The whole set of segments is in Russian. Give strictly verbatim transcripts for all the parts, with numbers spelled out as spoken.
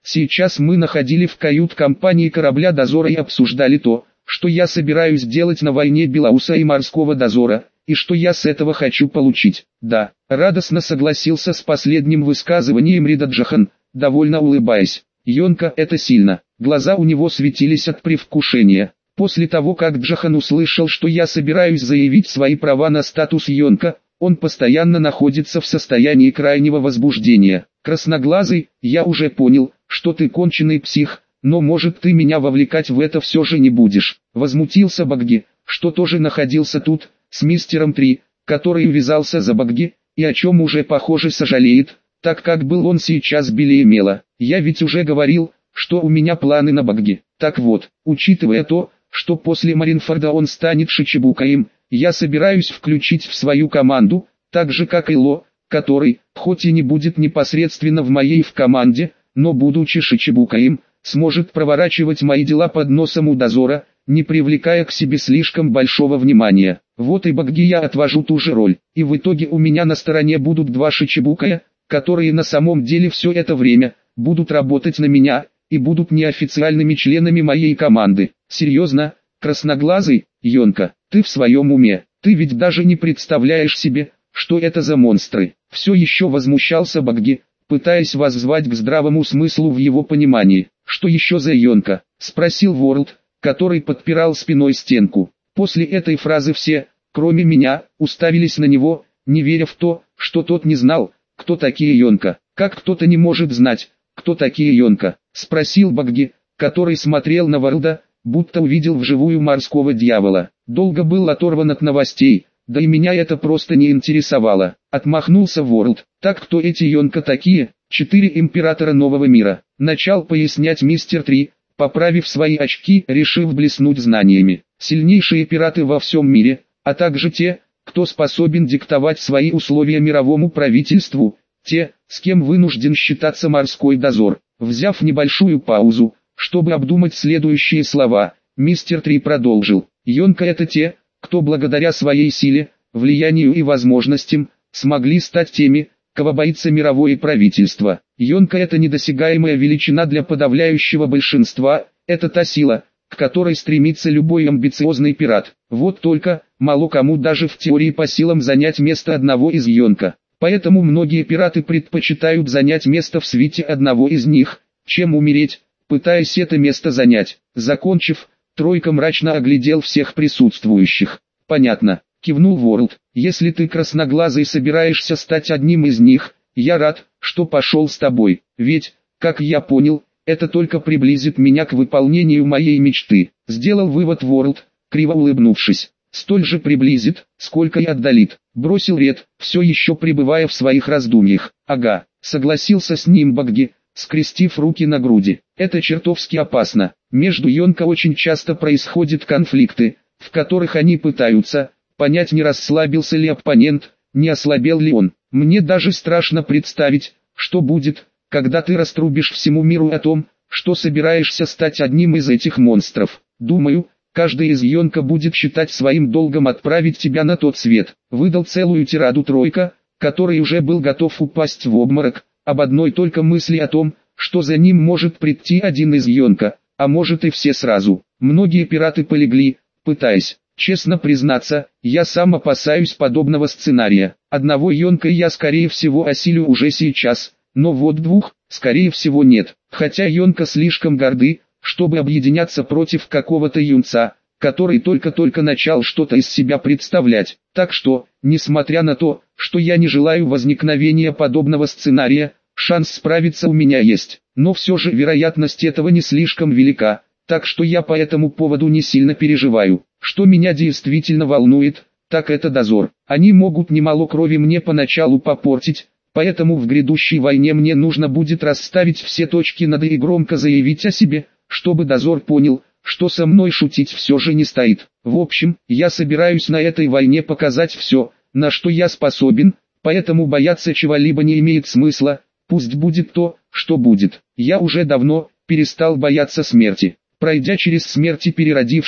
Сейчас мы находили в кают-компании корабля дозора и обсуждали то, что я собираюсь делать на войне Белауса и морского дозора, и что я с этого хочу получить. Да, радостно согласился с последним высказыванием Рида Джахан, довольно улыбаясь. Йонка, это сильно. Глаза у него светились от предвкушения. После того, как Джахан услышал, что я собираюсь заявить свои права на статус Йонка, он постоянно находится в состоянии крайнего возбуждения. Красноглазый, я уже понял, что ты конченый псих, но может ты меня вовлекать в это все же не будешь. Возмутился Багги, что тоже находился тут, с мистером Три, который увязался за Багги, и о чем уже похоже сожалеет, так как был он сейчас белее мела. Я ведь уже говорил, что у меня планы на Багги. Так вот, учитывая то, что после Маринфорда он станет Шичибукаем, я собираюсь включить в свою команду, так же как и Ло, который, хоть и не будет непосредственно в моей в команде, но будучи Шичибукаем, сможет проворачивать мои дела под носом у дозора, не привлекая к себе слишком большого внимания. Вот и Багги я отвожу ту же роль, и в итоге у меня на стороне будут два Шичибукая, которые на самом деле все это время будут работать на меня, и будут неофициальными членами моей команды. Серьезно, красноглазый, Йонка, ты в своем уме, ты ведь даже не представляешь себе, что это за монстры. Все еще возмущался Багги, пытаясь воззвать к здравому смыслу в его понимании. Что еще за Йонка? Спросил Ворлд, который подпирал спиной стенку. После этой фразы все, кроме меня, уставились на него, не веря в то, что тот не знал, кто такие Йонка. Как кто-то не может знать, кто такие Йонка? Спросил Багги, который смотрел на Ворлда, будто увидел вживую морского дьявола. Долго был оторван от новостей, да и меня это просто не интересовало. Отмахнулся Ворлд. Так кто эти Йонка такие? Четыре императора нового мира. Начал пояснять мистер Три, поправив свои очки, решив блеснуть знаниями. Сильнейшие пираты во всем мире, а также те, кто способен диктовать свои условия мировому правительству, те, с кем вынужден считаться морской дозор. Взяв небольшую паузу, чтобы обдумать следующие слова, мистер Три продолжил. Йонка это те, кто благодаря своей силе, влиянию и возможностям, смогли стать теми, кого боится мировое правительство. Йонка это недосягаемая величина для подавляющего большинства, это та сила, к которой стремится любой амбициозный пират. Вот только, мало кому даже в теории по силам занять место одного из Йонка. Поэтому многие пираты предпочитают занять место в свите одного из них, чем умереть, пытаясь это место занять. Закончив, Тройка мрачно оглядел всех присутствующих. «Понятно», — кивнул Ворлд. «Если ты красноглазый собираешься стать одним из них, я рад, что пошел с тобой, ведь, как я понял, это только приблизит меня к выполнению моей мечты». Сделал вывод Ворлд, криво улыбнувшись. «Столь же приблизит, сколько и отдалит», — бросил Ред, все еще пребывая в своих раздумьях. «Ага», — согласился с ним Багги, скрестив руки на груди. «Это чертовски опасно. Между Йонка очень часто происходят конфликты, в которых они пытаются понять, не расслабился ли оппонент, не ослабел ли он. Мне даже страшно представить, что будет, когда ты раструбишь всему миру о том, что собираешься стать одним из этих монстров. Думаю, каждый из Йонка будет считать своим долгом отправить тебя на тот свет». Выдал целую тираду Тройка, который уже был готов упасть в обморок, об одной только мысли о том, что за ним может прийти один из Йонка, а может и все сразу. Многие пираты полегли, пытаясь. Честно признаться, я сам опасаюсь подобного сценария. Одного Йонка я скорее всего осилю уже сейчас, но вот двух, скорее всего нет. Хотя Йонка слишком горды, чтобы объединяться против какого-то юнца, который только-только начал что-то из себя представлять. Так что, несмотря на то, что я не желаю возникновения подобного сценария, шанс справиться у меня есть. Но все же вероятность этого не слишком велика, так что я по этому поводу не сильно переживаю. Что меня действительно волнует, так это дозор. Они могут немало крови мне поначалу попортить, поэтому в грядущей войне мне нужно будет расставить все точки над «и» и громко заявить о себе, чтобы дозор понял, что со мной шутить все же не стоит. В общем, я собираюсь на этой войне показать все, на что я способен, поэтому бояться чего-либо не имеет смысла, пусть будет то, что будет. Я уже давно перестал бояться смерти. Пройдя через смерть и переродившись,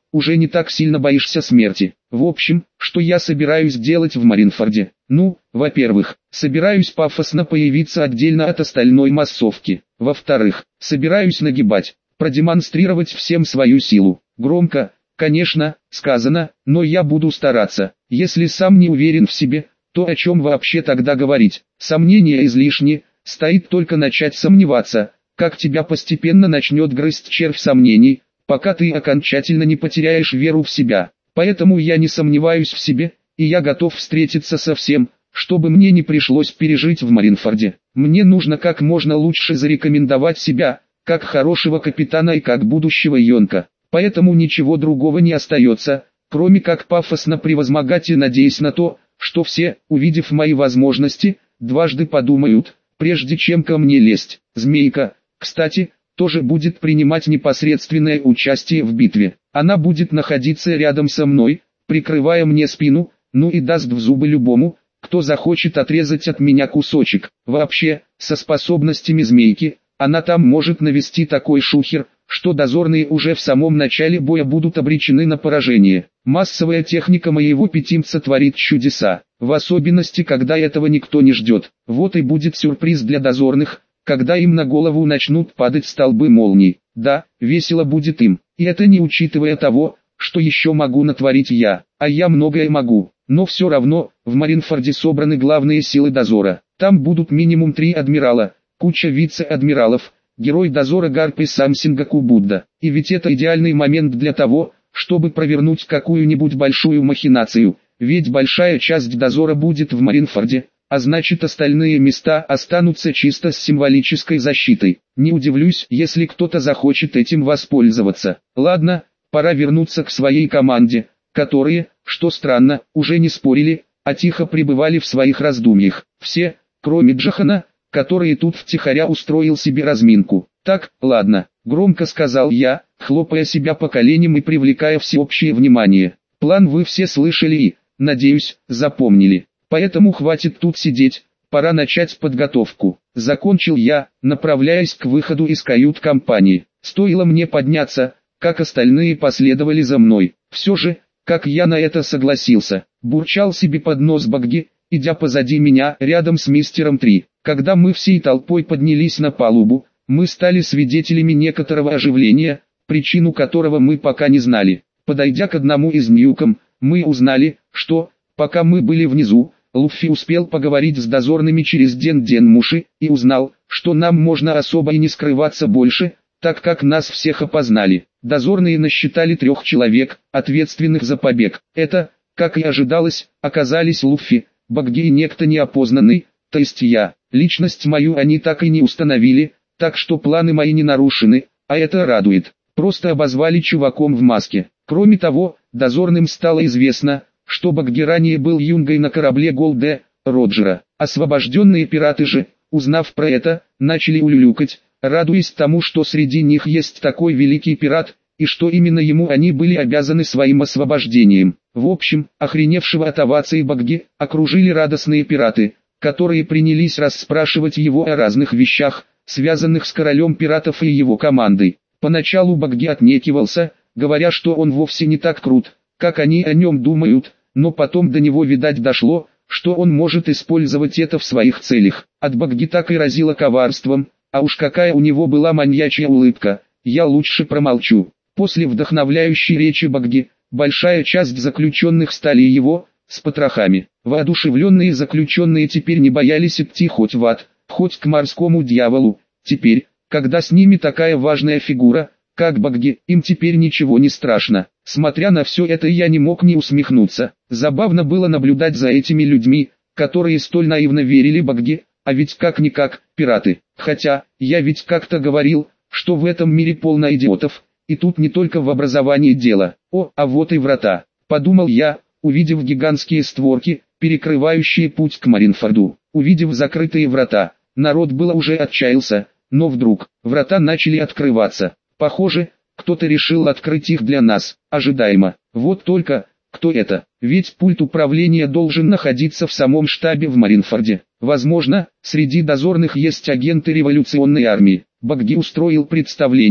уже не так сильно боишься смерти. В общем, что я собираюсь делать в Маринфорде? Ну, во-первых, собираюсь пафосно появиться отдельно от остальной массовки. Во-вторых, собираюсь нагибать, продемонстрировать всем свою силу. Громко, конечно, сказано, но я буду стараться. Если сам не уверен в себе, то о чем вообще тогда говорить? Сомнения излишни, стоит только начать сомневаться, как тебя постепенно начнет грызть червь сомнений, пока ты окончательно не потеряешь веру в себя. Поэтому я не сомневаюсь в себе, и я готов встретиться со всем, чтобы мне не пришлось пережить в Маринфорде. Мне нужно как можно лучше зарекомендовать себя, как хорошего капитана и как будущего Йонка. Поэтому ничего другого не остается, кроме как пафосно превозмогать и надеясь на то, что все, увидев мои возможности, дважды подумают, прежде чем ко мне лезть. Змейка, кстати, тоже будет принимать непосредственное участие в битве. Она будет находиться рядом со мной, прикрывая мне спину, ну и даст в зубы любому, кто захочет отрезать от меня кусочек. Вообще, со способностями змейки, она там может навести такой шухер, что дозорные уже в самом начале боя будут обречены на поражение. Массовая техника моего питимца творит чудеса, в особенности когда этого никто не ждет. Вот и будет сюрприз для дозорных, когда им на голову начнут падать столбы молний. Да, весело будет им, и это не учитывая того, что еще могу натворить я, а я многое могу. Но все равно, в Маринфорде собраны главные силы дозора. Там будут минимум три адмирала, куча вице-адмиралов, герой дозора Гарп и сам Сингаку Будда. И ведь это идеальный момент для того, чтобы провернуть какую-нибудь большую махинацию, ведь большая часть дозора будет в Маринфорде, а значит остальные места останутся чисто с символической защитой. Не удивлюсь, если кто-то захочет этим воспользоваться. Ладно, пора вернуться к своей команде, которые, что странно, уже не спорили, а тихо пребывали в своих раздумьях. Все, кроме Джохана, который тут втихаря устроил себе разминку. «Так, ладно», — громко сказал я, хлопая себя по коленям и привлекая всеобщее внимание. «План вы все слышали и, надеюсь, запомнили. Поэтому хватит тут сидеть, пора начать подготовку». Закончил я, направляясь к выходу из кают-компании. Стоило мне подняться, как остальные последовали за мной. Все же, как я на это согласился, бурчал себе под нос Багги, идя позади меня, рядом с мистером Три. Когда мы всей толпой поднялись на палубу, мы стали свидетелями некоторого оживления, причину которого мы пока не знали. Подойдя к одному из ньюкам, мы узнали, что, пока мы были внизу, Луффи успел поговорить с дозорными через Ден-Ден-Муши и узнал, что нам можно особо и не скрываться больше, так как нас всех опознали. Дозорные насчитали трех человек, ответственных за побег. Это, как и ожидалось, оказались Луффи, Багги и некто неопознанный, то есть я. Личность мою они так и не установили, так что планы мои не нарушены, а это радует. Просто обозвали чуваком в маске. Кроме того, дозорным стало известно, что Багги ранее был юнгой на корабле Голде, Роджера. Освобожденные пираты же, узнав про это, начали улюлюкать, радуясь тому, что среди них есть такой великий пират, и что именно ему они были обязаны своим освобождением. В общем, охреневшего от оваций Багги окружили радостные пираты, которые принялись расспрашивать его о разных вещах, связанных с королем пиратов и его командой. Поначалу Багги отнекивался, говоря, что он вовсе не так крут, как они о нем думают, но потом до него видать дошло, что он может использовать это в своих целях. От Багги так и разило коварством, а уж какая у него была маньячья улыбка, я лучше промолчу. После вдохновляющей речи Багги, большая часть заключенных стали его, с потрохами. Воодушевленные заключенные теперь не боялись идти хоть в ад, хоть к морскому дьяволу. Теперь, когда с ними такая важная фигура, как Багги, им теперь ничего не страшно. Смотря на все это, я не мог не усмехнуться. Забавно было наблюдать за этими людьми, которые столь наивно верили Багги, а ведь как-никак, пираты. Хотя, я ведь как-то говорил, что в этом мире полно идиотов, и тут не только в образовании дело. О, а вот и врата, подумал я, увидев гигантские створки, перекрывающие путь к Маринфорду. Увидев закрытые врата, народ было уже отчаялся, но вдруг, врата начали открываться. Похоже, кто-то решил открыть их для нас, ожидаемо. Вот только, кто это? Ведь пульт управления должен находиться в самом штабе в Маринфорде. Возможно, среди дозорных есть агенты революционной армии. Багги устроил представление,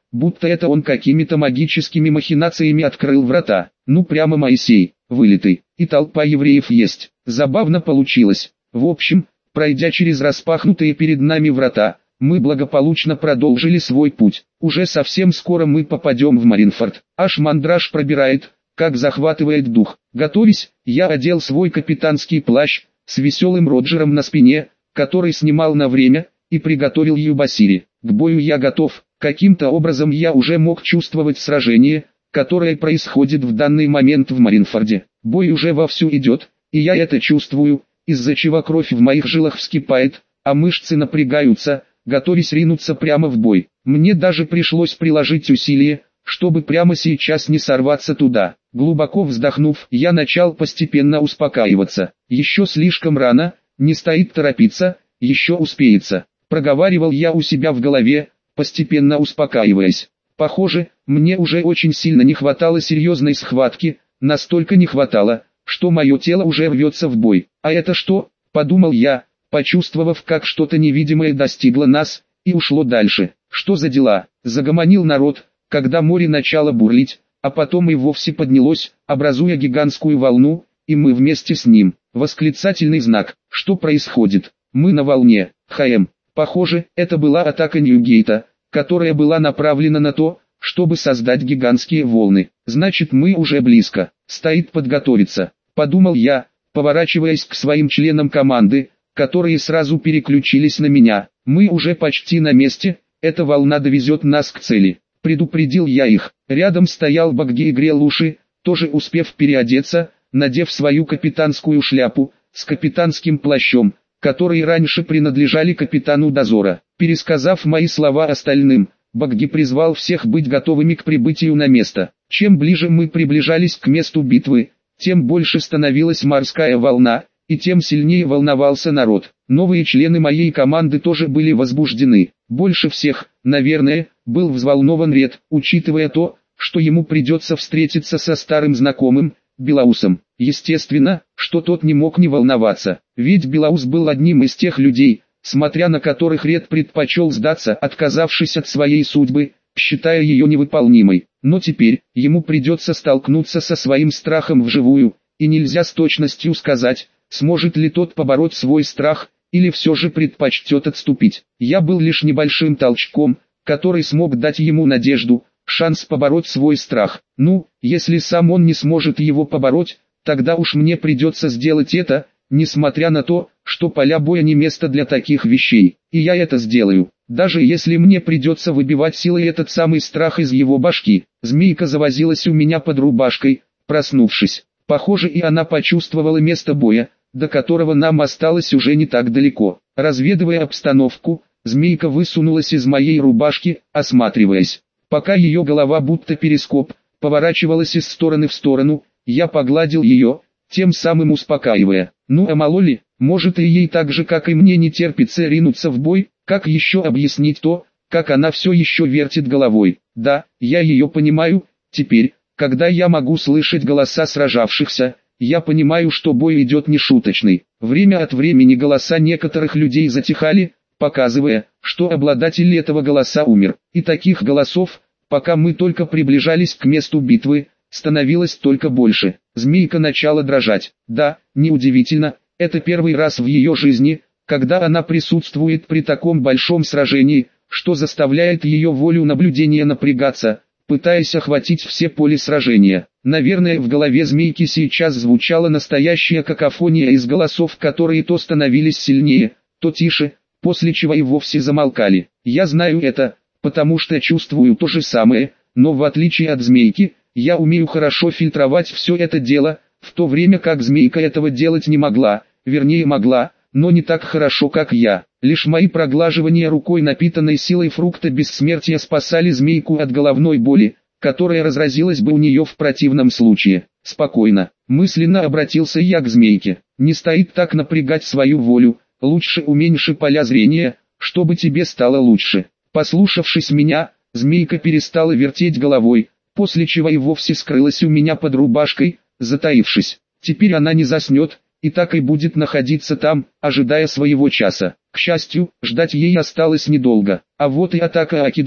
будто это он какими-то магическими махинациями открыл врата. Ну прямо Моисей, вылитый, и толпа евреев есть. Забавно получилось. В общем, пройдя через распахнутые перед нами врата, мы благополучно продолжили свой путь. Уже совсем скоро мы попадем в Маринфорд. Аж мандраж пробирает, как захватывает дух. Готовясь, я одел свой капитанский плащ, с веселым Роджером на спине, который снимал на время, и приготовил юбасири. К бою я готов. Каким-то образом я уже мог чувствовать сражение, которое происходит в данный момент в Маринфорде. Бой уже вовсю идет, и я это чувствую, из-за чего кровь в моих жилах вскипает, а мышцы напрягаются, готовясь ринуться прямо в бой. Мне даже пришлось приложить усилия, чтобы прямо сейчас не сорваться туда. Глубоко вздохнув, я начал постепенно успокаиваться. Еще слишком рано, не стоит торопиться, еще успеется. Проговаривал я у себя в голове, постепенно успокаиваясь. Похоже, мне уже очень сильно не хватало серьезной схватки, настолько не хватало, что мое тело уже рвется в бой. А это что, подумал я, почувствовав, как что-то невидимое достигло нас, и ушло дальше. Что за дела? Загомонил народ, когда море начало бурлить, а потом и вовсе поднялось, образуя гигантскую волну, и мы вместе с ним. Восклицательный знак. Что происходит? Мы на волне. ХМ. Похоже, это была атака Ньюгейта, которая была направлена на то, чтобы создать гигантские волны. Значит, мы уже близко. Стоит подготовиться, подумал я, поворачиваясь к своим членам команды, которые сразу переключились на меня. Мы уже почти на месте, эта волна довезет нас к цели. Предупредил я их. Рядом стоял Багги и грел уши, тоже успев переодеться, надев свою капитанскую шляпу, с капитанским плащом, которые раньше принадлежали капитану дозора. Пересказав мои слова остальным, Багги призвал всех быть готовыми к прибытию на место. Чем ближе мы приближались к месту битвы, тем больше становилась морская волна, и тем сильнее волновался народ. Новые члены моей команды тоже были возбуждены. Больше всех, наверное, был взволнован Ред, учитывая то, что ему придется встретиться со старым знакомым, Белаусом. Естественно, что тот не мог не волноваться, ведь Белаус был одним из тех людей, смотря на которых Ред предпочел сдаться, отказавшись от своей судьбы, считая ее невыполнимой. Но теперь, ему придется столкнуться со своим страхом вживую, и нельзя с точностью сказать, сможет ли тот побороть свой страх, или все же предпочтет отступить. Я был лишь небольшим толчком, который смог дать ему надежду, шанс побороть свой страх. Ну, если сам он не сможет его побороть, тогда уж мне придется сделать это, несмотря на то, что поля боя не место для таких вещей. И я это сделаю, даже если мне придется выбивать силой этот самый страх из его башки. Змейка завозилась у меня под рубашкой, проснувшись. Похоже, и она почувствовала место боя, до которого нам осталось уже не так далеко. Разведывая обстановку, змейка высунулась из моей рубашки, осматриваясь. Пока ее голова будто перископ, поворачивалась из стороны в сторону, я погладил ее, тем самым успокаивая. Ну а мало ли, может и ей так же как и мне не терпится ринуться в бой, как еще объяснить то, как она все еще вертит головой. Да, я ее понимаю, теперь, когда я могу слышать голоса сражавшихся, я понимаю, что бой идет нешуточный. Время от времени голоса некоторых людей затихали, показывая, что обладатель этого голоса умер. И таких голосов, пока мы только приближались к месту битвы, становилось только больше. Змейка начала дрожать. Да, неудивительно, это первый раз в ее жизни, когда она присутствует при таком большом сражении, что заставляет ее волю наблюдения напрягаться, пытаясь охватить все поле сражения. Наверное, в голове змейки сейчас звучала настоящая какофония из голосов, которые то становились сильнее, то тише, после чего и вовсе замолкали. Я знаю это, потому что чувствую то же самое, но в отличие от змейки, я умею хорошо фильтровать все это дело, в то время как змейка этого делать не могла, вернее могла, но не так хорошо как я. Лишь мои проглаживания рукой напитанной силой фрукта бессмертия спасали змейку от головной боли, которая разразилась бы у нее в противном случае. Спокойно, мысленно обратился я к змейке. Не стоит так напрягать свою волю, лучше уменьши поля зрения, чтобы тебе стало лучше. Послушавшись меня, змейка перестала вертеть головой, после чего и вовсе скрылась у меня под рубашкой, затаившись. Теперь она не заснет, и так и будет находиться там, ожидая своего часа. К счастью, ждать ей осталось недолго. А вот и атака Акиджи,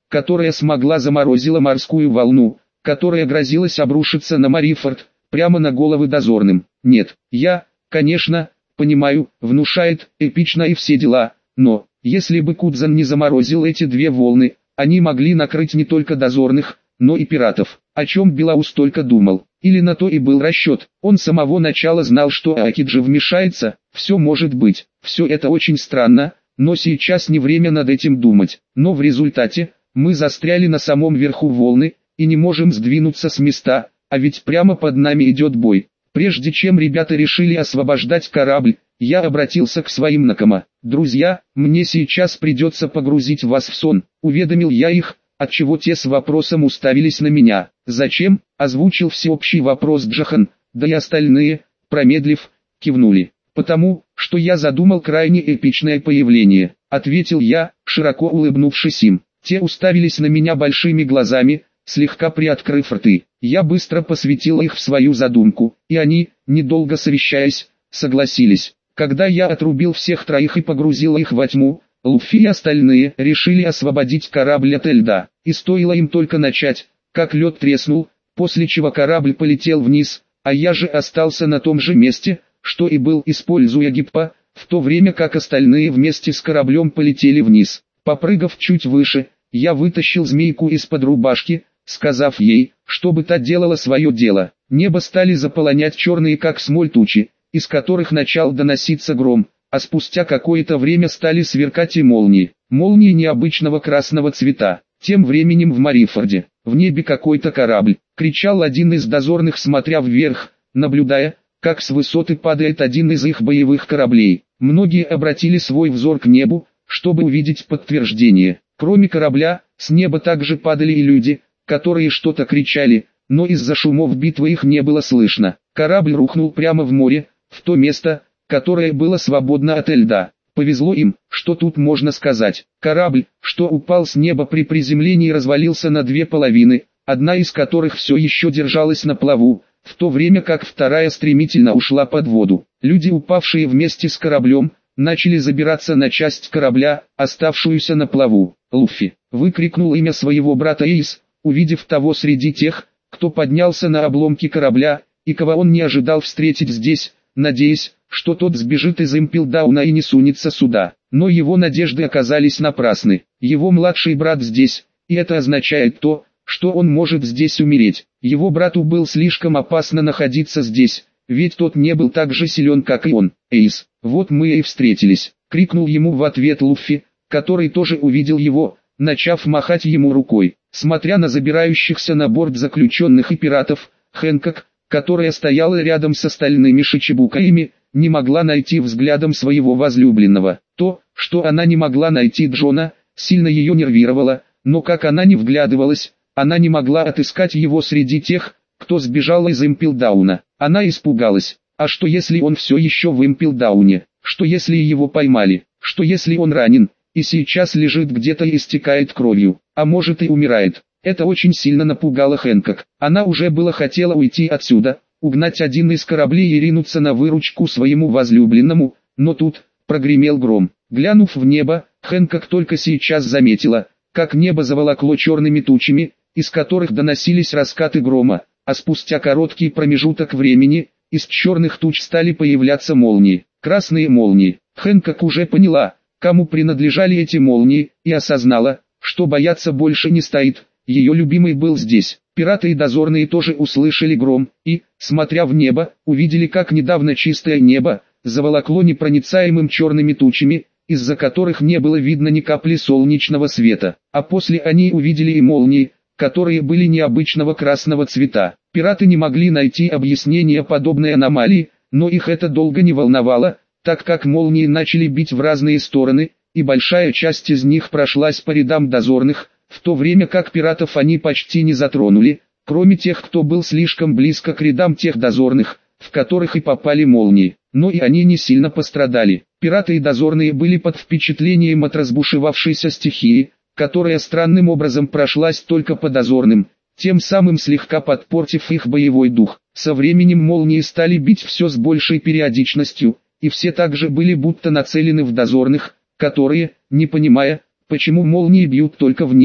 которая смогла заморозила морскую волну, которая грозилась обрушиться на Марифорд, прямо на головы дозорным. Нет, я, конечно, понимаю, внушает, эпично и все дела, но, если бы Кудзан не заморозил эти две волны, они могли накрыть не только дозорных, но и пиратов. О чем Белаус только думал. Или на то и был расчет. Он с самого начала знал, что Аокиджи вмешается. Все может быть. Все это очень странно, но сейчас не время над этим думать. Но в результате, мы застряли на самом верху волны, и не можем сдвинуться с места, а ведь прямо под нами идет бой. Прежде чем ребята решили освобождать корабль, я обратился к своим накома. «Друзья, мне сейчас придется погрузить вас в сон», — уведомил я их, отчего те с вопросом уставились на меня. «Зачем?» — озвучил всеобщий вопрос Джохан, да и остальные, промедлив, кивнули. «Потому, что я задумал крайне эпичное появление», — ответил я, широко улыбнувшись им. Те уставились на меня большими глазами, слегка приоткрыв рты. Я быстро посвятил их в свою задумку, и они, недолго совещаясь, согласились. Когда я отрубил всех троих и погрузил их во тьму, Луффи и остальные решили освободить корабль от льда. И стоило им только начать, как лед треснул, после чего корабль полетел вниз, а я же остался на том же месте, что и был, используя гиппа, в то время как остальные вместе с кораблем полетели вниз. Попрыгав чуть выше, я вытащил змейку из-под рубашки, сказав ей, чтобы та делала свое дело. Небо стали заполонять черные как смоль тучи, из которых начал доноситься гром, а спустя какое-то время стали сверкать и молнии. Молнии необычного красного цвета. Тем временем в Марифорде, в небе какой-то корабль, кричал один из дозорных, смотря вверх, наблюдая, как с высоты падает один из их боевых кораблей. Многие обратили свой взор к небу, чтобы увидеть подтверждение. Кроме корабля, с неба также падали и люди, которые что-то кричали, но из-за шумов битвы их не было слышно. Корабль рухнул прямо в море, в то место, которое было свободно от льда. Повезло им, что тут можно сказать. Корабль, что упал с неба при приземлении, развалился на две половины, одна из которых все еще держалась на плаву, в то время как вторая стремительно ушла под воду. Люди, упавшие вместе с кораблем, начали забираться на часть корабля, оставшуюся на плаву. Луффи выкрикнул имя своего брата Эйс, увидев того среди тех, кто поднялся на обломки корабля, и кого он не ожидал встретить здесь, надеясь, что тот сбежит из Импелдауна и не сунется сюда. Но его надежды оказались напрасны. Его младший брат здесь, и это означает то, что он может здесь умереть. Его брату было слишком опасно находиться здесь, ведь тот не был так же силен, как и он. «Эйс, вот мы и встретились», — крикнул ему в ответ Луффи, который тоже увидел его, начав махать ему рукой. Смотря на забирающихся на борт заключенных и пиратов, Хэнкок, которая стояла рядом с остальными шичибукаями, не могла найти взглядом своего возлюбленного. То, что она не могла найти Джона, сильно ее нервировало, но как она не вглядывалась, она не могла отыскать его среди тех, кто сбежал из Импелдауна. Она испугалась. А что если он все еще в Импелдауне? Что если его поймали? Что если он ранен, и сейчас лежит где-то и истекает кровью, а может и умирает? Это очень сильно напугало Хэнкок. Она уже было хотела уйти отсюда, угнать один из кораблей и ринуться на выручку своему возлюбленному, но тут прогремел гром. Глянув в небо, Хэнкок только сейчас заметила, как небо заволокло черными тучами, из которых доносились раскаты грома, а спустя короткий промежуток времени, из черных туч стали появляться молнии, красные молнии. Хэнкок уже поняла, кому принадлежали эти молнии, и осознала, что бояться больше не стоит. Ее любимый был здесь. Пираты и дозорные тоже услышали гром, и, смотря в небо, увидели, как недавно чистое небо заволокло непроницаемым черными тучами, из-за которых не было видно ни капли солнечного света. А после они увидели и молнии, которые были необычного красного цвета. Пираты не могли найти объяснение подобной аномалии, но их это долго не волновало, так как молнии начали бить в разные стороны, и большая часть из них прошлась по рядам дозорных, в то время как пиратов они почти не затронули, кроме тех, кто был слишком близко к рядам тех дозорных, в которых и попали молнии. Но и они не сильно пострадали. Пираты и дозорные были под впечатлением от разбушевавшейся стихии, которая странным образом прошлась только по дозорным, тем самым слегка подпортив их боевой дух. Со временем молнии стали бить все с большей периодичностью, и все также были будто нацелены в дозорных, которые, не понимая, почему молнии бьют только в них,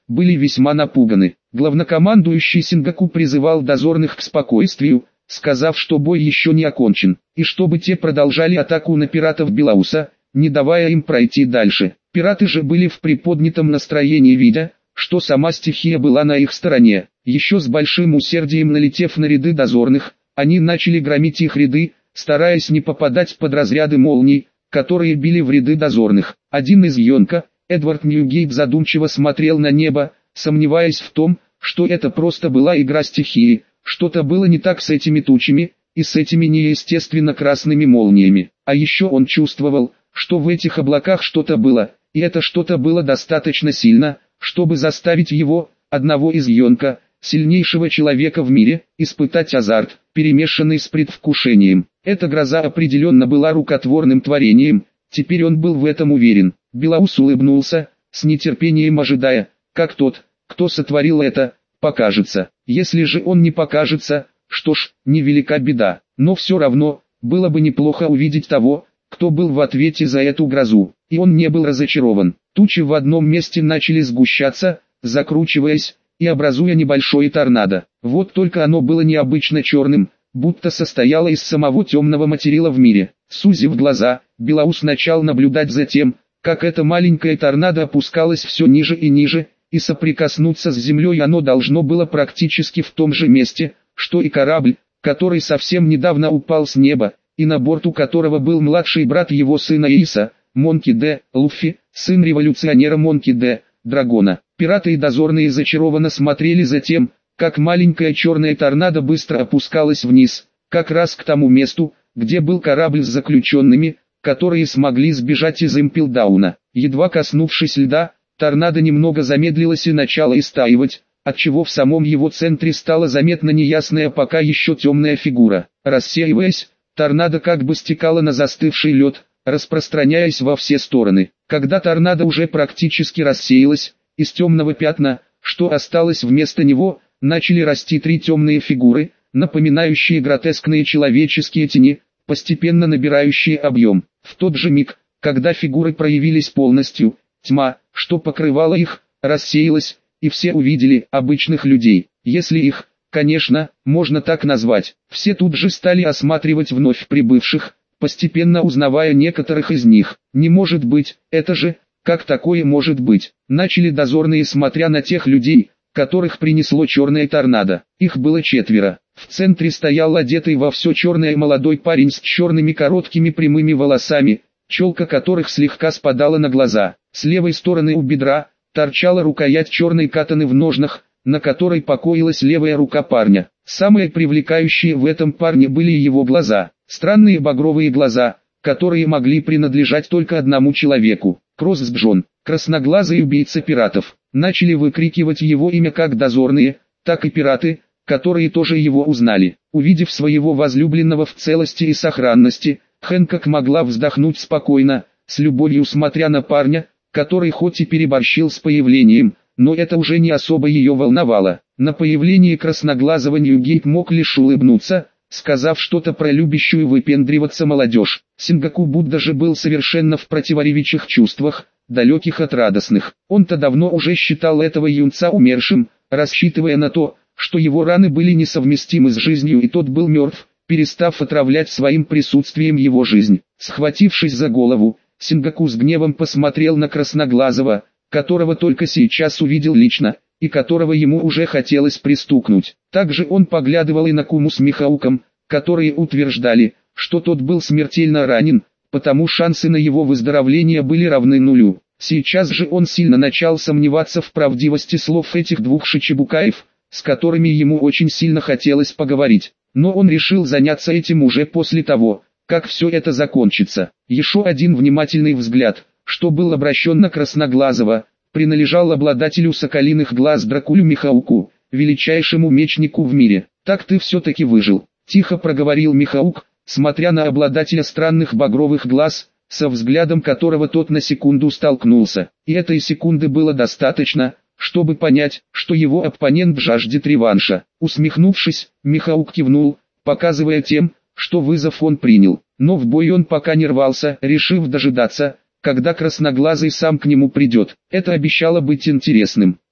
были весьма напуганы. Главнокомандующий Сингоку призывал дозорных к спокойствию, сказав, что бой еще не окончен, и чтобы те продолжали атаку на пиратов Белауса, не давая им пройти дальше. Пираты же были в приподнятом настроении, видя, что сама стихия была на их стороне. Еще с большим усердием налетев на ряды дозорных, они начали громить их ряды, стараясь не попадать под разряды молний, которые били в ряды дозорных. Один из Йонка, Эдвард Ньюгейт, задумчиво смотрел на небо, сомневаясь в том, что это просто была игра стихии. Что-то было не так с этими тучами, и с этими неестественно красными молниями. А еще он чувствовал, что в этих облаках что-то было, и это что-то было достаточно сильно, чтобы заставить его, одного из Йонка, сильнейшего человека в мире, испытать азарт, перемешанный с предвкушением. Эта гроза определенно была рукотворным творением, теперь он был в этом уверен. Белаус улыбнулся, с нетерпением ожидая, как тот, кто сотворил это, покажется. Если же он не покажется, что ж, невелика беда, но все равно, было бы неплохо увидеть того, кто был в ответе за эту грозу, и он не был разочарован. Тучи в одном месте начали сгущаться, закручиваясь, и образуя небольшое торнадо. Вот только оно было необычно черным, будто состояло из самого темного материала в мире. Сузив глаза, Белаус начал наблюдать за тем, как это маленькое торнадо опускалось все ниже и ниже, и соприкоснуться с землей оно должно было практически в том же месте, что и корабль, который совсем недавно упал с неба, и на борту которого был младший брат его сына Иса, Монки Д. Луффи, сын революционера Монки Д. Драгона. Пираты и дозорные зачарованно смотрели за тем, как маленькая черная торнадо быстро опускалась вниз, как раз к тому месту, где был корабль с заключенными, которые смогли сбежать из Импелдауна. Едва коснувшись льда, торнадо немного замедлилось и начало истаивать, отчего в самом его центре стала заметна неясная пока еще темная фигура. Рассеиваясь, торнадо как бы стекало на застывший лед, распространяясь во все стороны. Когда торнадо уже практически рассеялось, из темного пятна, что осталось вместо него, начали расти три темные фигуры, напоминающие гротескные человеческие тени, постепенно набирающие объем. В тот же миг, когда фигуры проявились полностью, тьма, что покрывала их, рассеялась, и все увидели обычных людей, если их, конечно, можно так назвать. Все тут же стали осматривать вновь прибывших, постепенно узнавая некоторых из них. Не может быть, это же, как такое может быть? Начали дозорные, смотря на тех людей, которых принесло черное торнадо. Их было четверо. В центре стоял одетый во все черное молодой парень с черными короткими прямыми волосами, челка которых слегка спадала на глаза. С левой стороны у бедра торчала рукоять черной катаны в ножнах, на которой покоилась левая рука парня. Самые привлекающие в этом парне были его глаза. Странные багровые глаза, которые могли принадлежать только одному человеку. Кросс-Джон, красноглазый убийца пиратов. Начали выкрикивать его имя как дозорные, так и пираты, которые тоже его узнали. Увидев своего возлюбленного в целости и сохранности, Хэнкок могла вздохнуть спокойно, с любовью смотря на парня, который хоть и переборщил с появлением, но это уже не особо ее волновало. На появление красноглазого Ньюгейт мог лишь улыбнуться, сказав что-то про любящую выпендриваться молодежь. Сингоку Будда же был совершенно в противоречивых чувствах, далеких от радостных. Он-то давно уже считал этого юнца умершим, рассчитывая на то, что его раны были несовместимы с жизнью и тот был мертв, перестав отравлять своим присутствием его жизнь. Схватившись за голову, Сингоку с гневом посмотрел на красноглазого, которого только сейчас увидел лично, и которого ему уже хотелось пристукнуть. Также он поглядывал и на Куму с Михауком, которые утверждали, что тот был смертельно ранен, потому шансы на его выздоровление были равны нулю. Сейчас же он сильно начал сомневаться в правдивости слов этих двух шичибукаев, с которыми ему очень сильно хотелось поговорить. Но он решил заняться этим уже после того, как все это закончится. Еще один внимательный взгляд, что был обращен на красноглазого, принадлежал обладателю соколиных глаз Дракулю Михауку, величайшему мечнику в мире. «Так ты все-таки выжил», — тихо проговорил Михаук, смотря на обладателя странных багровых глаз, со взглядом которого тот на секунду столкнулся. И этой секунды было достаточно, чтобы понять, что его оппонент жаждет реванша. Усмехнувшись, Михаук кивнул, показывая тем, что вызов он принял. Но в бой он пока не рвался, решив дожидаться, когда красноглазый сам к нему придет. Это обещало быть интересным.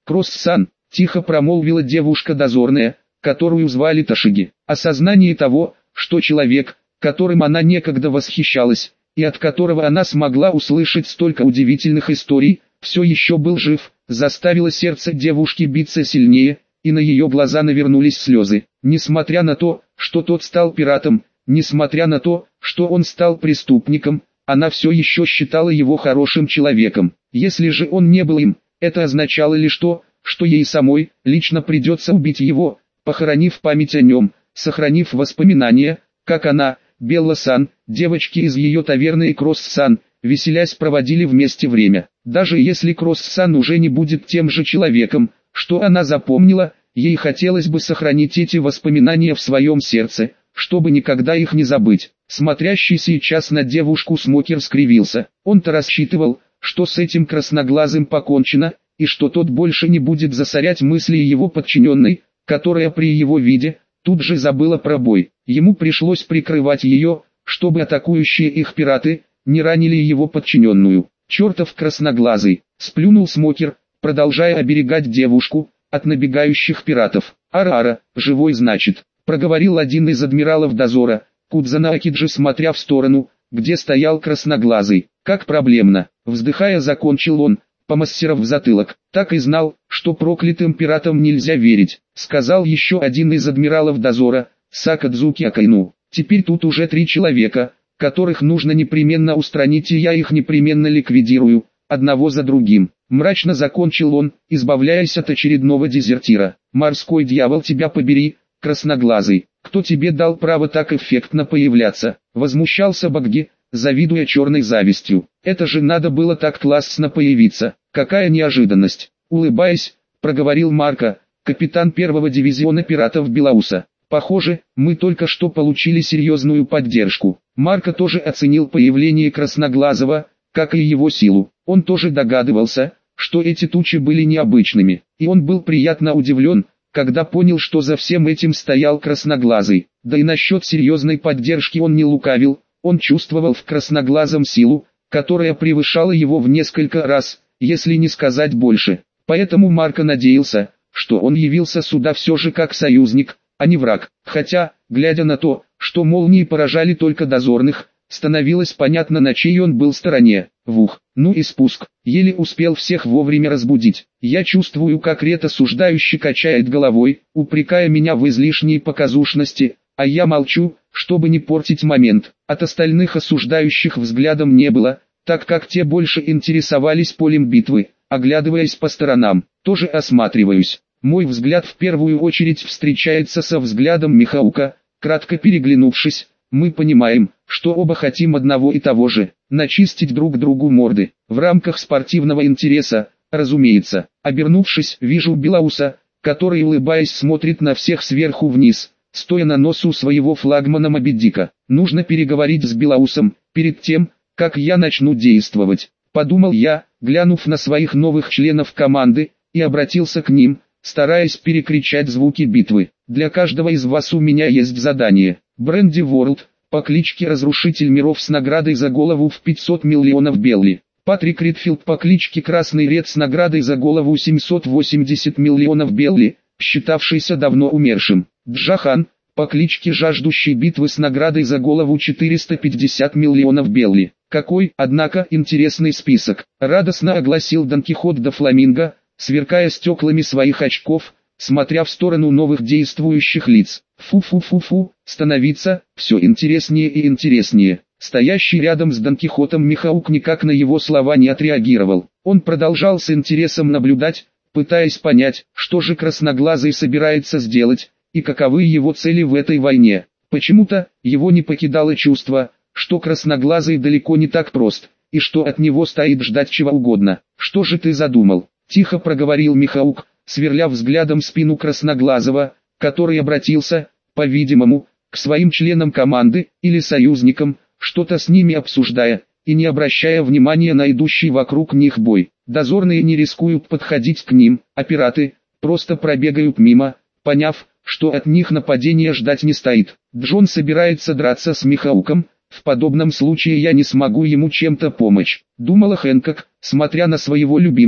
Кросс-сан, тихо промолвила девушка-дозорная, которую звали Ташиги. Осознание того, что человек, которым она некогда восхищалась, и от которого она смогла услышать столько удивительных историй, все еще был жив, заставило сердце девушки биться сильнее, и на ее глаза навернулись слезы. Несмотря на то, что тот стал пиратом, несмотря на то, что он стал преступником, она все еще считала его хорошим человеком. Если же он не был им, это означало лишь то, что ей самой лично придется убить его, похоронив память о нем, сохранив воспоминания, как она, Белла-сан, девочки из ее таверны и Кросс-сан, веселясь проводили вместе время. Даже если Кросс-сан уже не будет тем же человеком, что она запомнила, ей хотелось бы сохранить эти воспоминания в своем сердце, чтобы никогда их не забыть. Смотрящий сейчас на девушку Смокер скривился. Он-то рассчитывал, что с этим красноглазым покончено, и что тот больше не будет засорять мысли его подчиненной, которая при его виде тут же забыла про бой. Ему пришлось прикрывать ее, чтобы атакующие их пираты не ранили его подчиненную. «Чертов красноглазый!» — сплюнул Смокер, продолжая оберегать девушку от набегающих пиратов. «Ара-ара, живой значит», — проговорил один из адмиралов дозора, Кудзана Акиджи, смотря в сторону, где стоял красноглазый. «Как проблемно!» — вздыхая закончил он, помассировав затылок. «Так и знал, что проклятым пиратам нельзя верить», — сказал еще один из адмиралов дозора, Сакадзуки Акайну. «Теперь тут уже три человека, которых нужно непременно устранить, и я их непременно ликвидирую, одного за другим». Мрачно закончил он, избавляясь от очередного дезертира. «Морской дьявол, тебя побери, красноглазый, кто тебе дал право так эффектно появляться?» Возмущался Багги, завидуя черной завистью. «Это же надо было так классно появиться, какая неожиданность!» Улыбаясь, проговорил Марко, капитан первого дивизиона пиратов Белауса. «Похоже, мы только что получили серьезную поддержку». Марко тоже оценил появление красноглазого, как и его силу. Он тоже догадывался, что эти тучи были необычными, и он был приятно удивлен, когда понял, что за всем этим стоял красноглазый. Да и насчет серьезной поддержки он не лукавил, он чувствовал в красноглазом силу, которая превышала его в несколько раз, если не сказать больше. Поэтому Марко надеялся, что он явился сюда все же как союзник, а не враг. Хотя, глядя на то, что молнии поражали только дозорных, становилось понятно, на чьей он был стороне. Вух, ну и спуск. Еле успел всех вовремя разбудить. Я чувствую, как Рет осуждающе качает головой, упрекая меня в излишней показушности, а я молчу, чтобы не портить момент. От остальных осуждающих взглядом не было, так как те больше интересовались полем битвы. Оглядываясь по сторонам, тоже осматриваюсь. Мой взгляд в первую очередь встречается со взглядом Михаука. Кратко переглянувшись, мы понимаем, что оба хотим одного и того же – начистить друг другу морды. В рамках спортивного интереса, разумеется. Обернувшись, вижу Белауса, который, улыбаясь, смотрит на всех сверху вниз, стоя на носу своего флагмана Моби Дика. Нужно переговорить с Белаусом, перед тем, как я начну действовать. Подумал я, глянув на своих новых членов команды, и обратился к ним, стараясь перекричать звуки битвы. Для каждого из вас у меня есть задание. Бренди Ворлд, по кличке Разрушитель Миров, с наградой за голову в пятьсот миллионов Белли. Патрик Ридфилд по кличке Красный Ред с наградой за голову семьсот восемьдесят миллионов Белли, считавшийся давно умершим. Джахан, по кличке Жаждущий Битвы, с наградой за голову четыреста пятьдесят миллионов Белли. Какой, однако, интересный список. Радостно огласил Дон Кихот де Фламинго, сверкая стеклами своих очков, смотря в сторону новых действующих лиц. Фу-фу-фу-фу, становится все интереснее и интереснее. Стоящий рядом с Дон Кихотом Михаук никак на его слова не отреагировал. Он продолжал с интересом наблюдать, пытаясь понять, что же красноглазый собирается сделать, и каковы его цели в этой войне. Почему-то, его не покидало чувство, что красноглазый далеко не так прост, и что от него стоит ждать чего угодно. «Что же ты задумал?» – тихо проговорил Михаук, сверля взглядом спину красноглазого, который обратился, по-видимому, к своим членам команды, или союзникам, что-то с ними обсуждая, и не обращая внимания на идущий вокруг них бой. Дозорные не рискуют подходить к ним, а пираты просто пробегают мимо, поняв, что от них нападения ждать не стоит. Джон собирается драться с Михауком, в подобном случае я не смогу ему чем-то помочь, думала Хэнкок, смотря на своего любимого,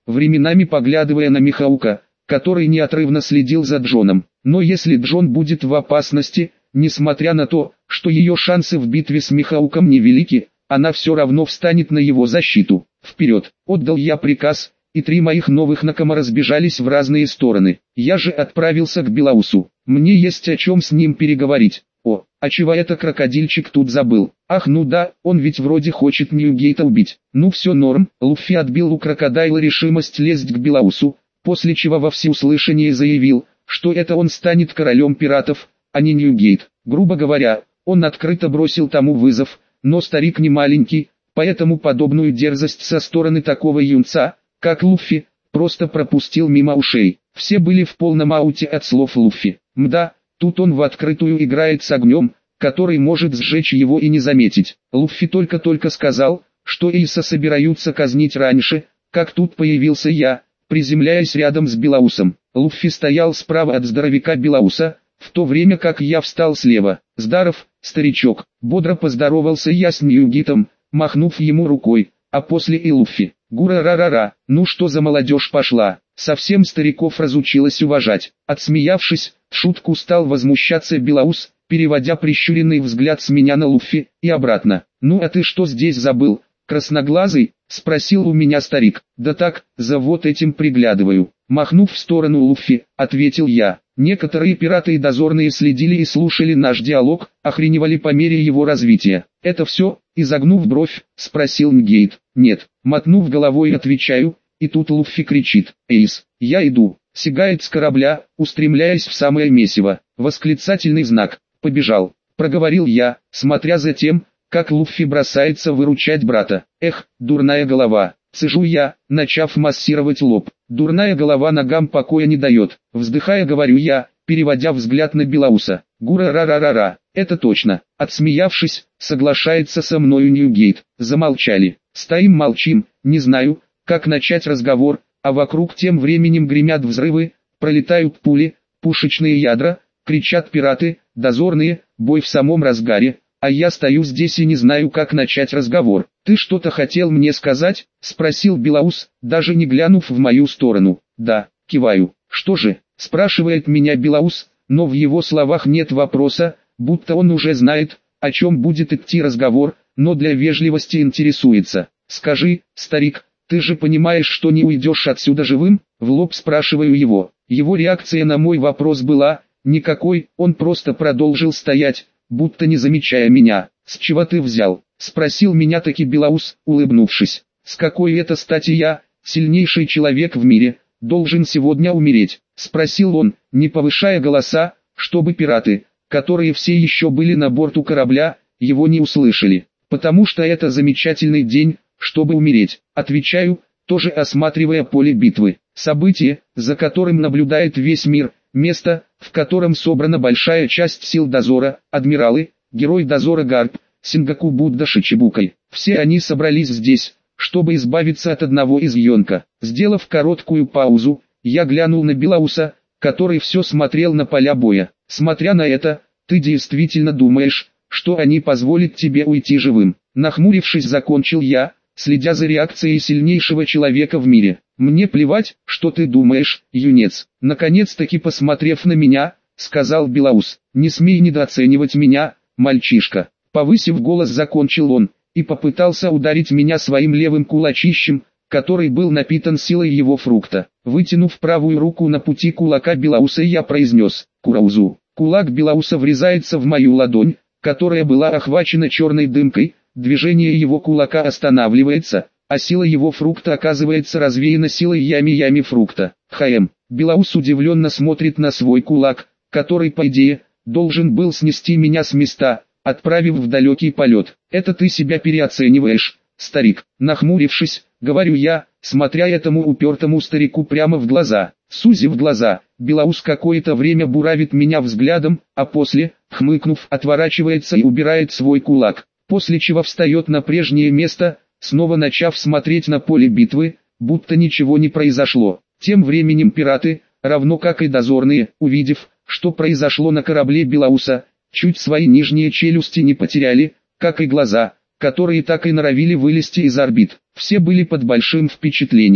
временами поглядывая на Михаука, который неотрывно следил за Джоном. Но если Джон будет в опасности, несмотря на то, что ее шансы в битве с Михауком невелики, она все равно встанет на его защиту. Вперед! Отдал я приказ, и три моих новых накома разбежались в разные стороны. Я же отправился к Белоусу. Мне есть о чем с ним переговорить. О, а чего это крокодильчик тут забыл? Ах ну да, он ведь вроде хочет Ньюгейта убить. Ну все норм. Луффи отбил у крокодайла решимость лезть к Белоусу, после чего во всеуслышание заявил, что это он станет королем пиратов, а не Ньюгейт. Грубо говоря, он открыто бросил тому вызов, но старик не маленький, поэтому подобную дерзость со стороны такого юнца, как Луффи, просто пропустил мимо ушей. Все были в полном ауте от слов Луффи. Мда, тут он в открытую играет с огнем, который может сжечь его и не заметить. Луффи только-только сказал, что Эйса собираются казнить раньше, как тут появился я, приземляясь рядом с Белоусом. Луффи стоял справа от здоровяка Белоуса, в то время как я встал слева. «Здаров, старичок», бодро поздоровался я с Ньюгейтом, махнув ему рукой, а после и Луффи. «Гура-ра-ра-ра, ну что за молодежь пошла, совсем стариков разучилась уважать». Отсмеявшись, в шутку стал возмущаться Белоус, переводя прищуренный взгляд с меня на Луффи и обратно. «Ну а ты что здесь забыл, красноглазый?» — спросил у меня старик. «Да так, за вот этим приглядываю». Махнув в сторону Луффи, ответил я. Некоторые пираты и дозорные следили и слушали наш диалог, охреневали по мере его развития. «Это все?» — изогнув бровь, спросил Ньюгейт. «Нет», — мотнув головой, отвечаю, и тут Луффи кричит: «Эйс, я иду!» Сигает с корабля, устремляясь в самое месиво. Восклицательный знак. «Побежал», — проговорил я, смотря за тем, как Луффи бросается выручать брата. «Эх, дурная голова!» Цежу я, начав массировать лоб. «Дурная голова ногам покоя не дает», вздыхая говорю я, переводя взгляд на Белоуса. «Гура-ра-ра-ра-ра, это точно». Отсмеявшись, соглашается со мною Ньюгейт. Замолчали. Стоим молчим, не знаю, как начать разговор, а вокруг тем временем гремят взрывы, пролетают пули, пушечные ядра, кричат пираты, дозорные, бой в самом разгаре. А я стою здесь и не знаю, как начать разговор. «Ты что-то хотел мне сказать?» — спросил Белоус, даже не глянув в мою сторону. «Да», — киваю. «Что же?» — спрашивает меня Белоус, но в его словах нет вопроса, будто он уже знает, о чем будет идти разговор, но для вежливости интересуется. «Скажи, старик, ты же понимаешь, что не уйдешь отсюда живым?» — в лоб спрашиваю его. Его реакция на мой вопрос была никакой, он просто продолжил стоять, будто не замечая меня. «С чего ты взял?» — спросил меня таки Белоус, улыбнувшись. «С какой это стати я, сильнейший человек в мире, должен сегодня умереть?» — спросил он, не повышая голоса, чтобы пираты, которые все еще были на борту корабля, его не услышали. «Потому что это замечательный день, чтобы умереть», — отвечаю, тоже осматривая поле битвы. Событие, за которым наблюдает весь мир, место, в котором собрана большая часть сил дозора, адмиралы, герой дозора Гарп, Сингоку Будда Шичибукой. Все они собрались здесь, чтобы избавиться от одного из Йонка. Сделав короткую паузу, я глянул на Белоуса, который все смотрел на поля боя. «Смотря на это, ты действительно думаешь, что они позволят тебе уйти живым?» Нахмурившись, закончил я, следя за реакцией сильнейшего человека в мире. «Мне плевать, что ты думаешь, юнец». Наконец-таки посмотрев на меня, сказал Белоус: «Не смей недооценивать меня, мальчишка». Повысив голос, закончил он, и попытался ударить меня своим левым кулачищем, который был напитан силой его фрукта. Вытянув правую руку на пути кулака Белоуса, я произнес: «Кураузу». Кулак Белоуса врезается в мою ладонь, которая была охвачена черной дымкой, движение его кулака останавливается, а сила его фрукта оказывается развеяна силой ями-ями фрукта. Хм. Белоус удивленно смотрит на свой кулак, который, по идее, должен был снести меня с места, отправив в далекий полет. «Это ты себя переоцениваешь, старик». Нахмурившись, говорю я, смотря этому упертому старику прямо в глаза. Сузив глаза, Белоус какое-то время буравит меня взглядом, а после, хмыкнув, отворачивается и убирает свой кулак, после чего встает на прежнее место, снова начав смотреть на поле битвы, будто ничего не произошло. Тем временем пираты, равно как и дозорные, увидев, что произошло на корабле Белоуса, чуть свои нижние челюсти не потеряли, как и глаза, которые так и норовили вылезти из орбит. Все были под большим впечатлением.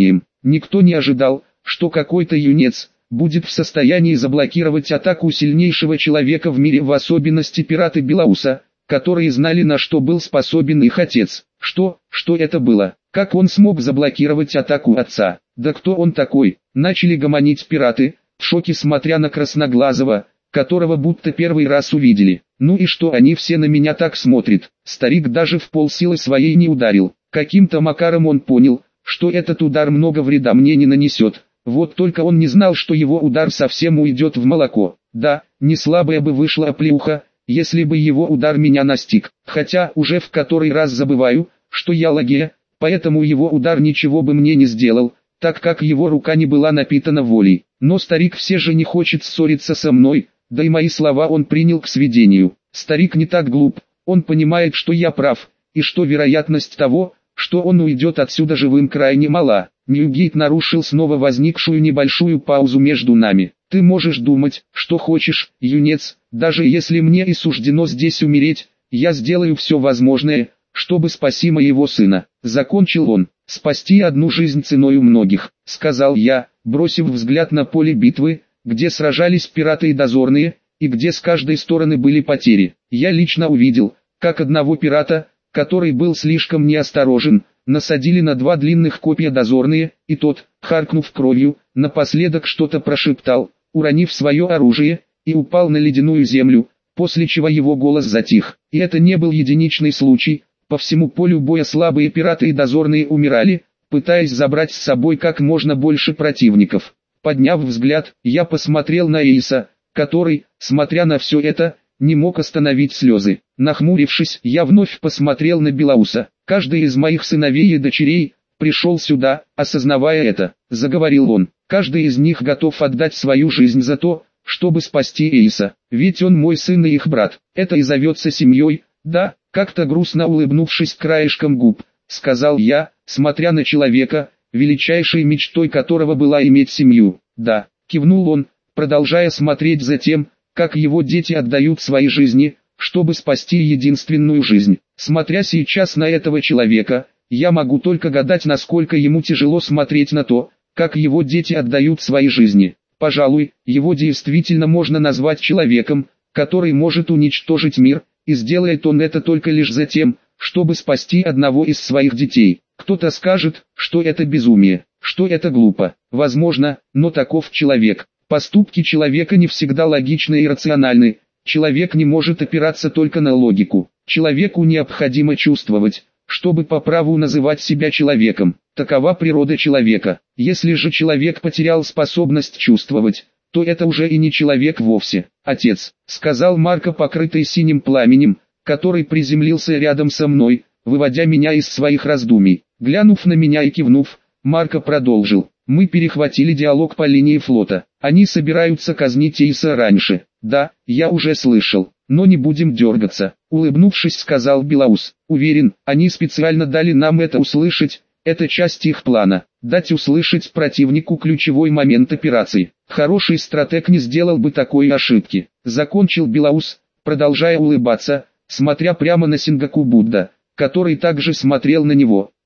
Никто не ожидал, что какой-то юнец будет в состоянии заблокировать атаку сильнейшего человека в мире, в особенности пираты Белауса, которые знали, на что был способен их отец. Что, что это было? Как он смог заблокировать атаку отца? Да кто он такой? Начали гомонить пираты, в шоке смотря на Красноглазого, которого будто первый раз увидели. Ну и что они все на меня так смотрят? Старик даже в полсилы своей не ударил. Каким-то макаром он понял, что этот удар много вреда мне не нанесет. Вот только он не знал, что его удар совсем уйдет в молоко. Да, не слабая бы вышла оплеуха, если бы его удар меня настиг. Хотя уже в который раз забываю, что я Лагея, поэтому его удар ничего бы мне не сделал, так как его рука не была напитана волей. Но старик все же не хочет ссориться со мной, да и мои слова он принял к сведению. Старик не так глуп, он понимает, что я прав, и что вероятность того, что он уйдет отсюда живым, крайне мала. Ньюгейт нарушил снова возникшую небольшую паузу между нами. Ты можешь думать, что хочешь, юнец, даже если мне и суждено здесь умереть, я сделаю все возможное, чтобы спасти моего сына. Закончил он. Спасти одну жизнь ценою многих, сказал я, бросив взгляд на поле битвы, где сражались пираты и дозорные, и где с каждой стороны были потери. Я лично увидел, как одного пирата, который был слишком неосторожен, насадили на два длинных копья дозорные, и тот, харкнув кровью, напоследок что-то прошептал, уронив свое оружие, и упал на ледяную землю, после чего его голос затих. И это не был единичный случай, по всему полю боя слабые пираты и дозорные умирали, пытаясь забрать с собой как можно больше противников. Подняв взгляд, я посмотрел на Эйса, который, смотря на все это, не мог остановить слезы. Нахмурившись, я вновь посмотрел на Белауса. Каждый из моих сыновей и дочерей пришел сюда, осознавая это, заговорил он. Каждый из них готов отдать свою жизнь за то, чтобы спасти Эйса. Ведь он мой сын и их брат. Это и зовется семьей, да? Как-то грустно улыбнувшись краешком губ, сказал я, смотря на человека, величайшей мечтой которого была иметь семью. Да, кивнул он, продолжая смотреть за тем, как его дети отдают свои жизни, чтобы спасти единственную жизнь. Смотря сейчас на этого человека, я могу только гадать, насколько ему тяжело смотреть на то, как его дети отдают свои жизни. Пожалуй, его действительно можно назвать человеком, который может уничтожить мир, и сделает он это только лишь за тем, чтобы спасти одного из своих детей. Кто-то скажет, что это безумие, что это глупо. Возможно, но таков человек. Поступки человека не всегда логичны и рациональны. Человек не может опираться только на логику. Человеку необходимо чувствовать, чтобы по праву называть себя человеком. Такова природа человека. Если же человек потерял способность чувствовать, то это уже и не человек вовсе. Отец, сказал Марко, покрытый синим пламенем, который приземлился рядом со мной, выводя меня из своих раздумий. Глянув на меня и кивнув, Марко продолжил. Мы перехватили диалог по линии флота. Они собираются казнить Эйса раньше. Да, я уже слышал, но не будем дергаться. Улыбнувшись, сказал Белаус. Уверен, они специально дали нам это услышать. Это часть их плана. Дать услышать противнику ключевой момент операции. Хороший стратег не сделал бы такой ошибки. Закончил Белаус, продолжая улыбаться, смотря прямо на Сингоку Будда, который также смотрел на него.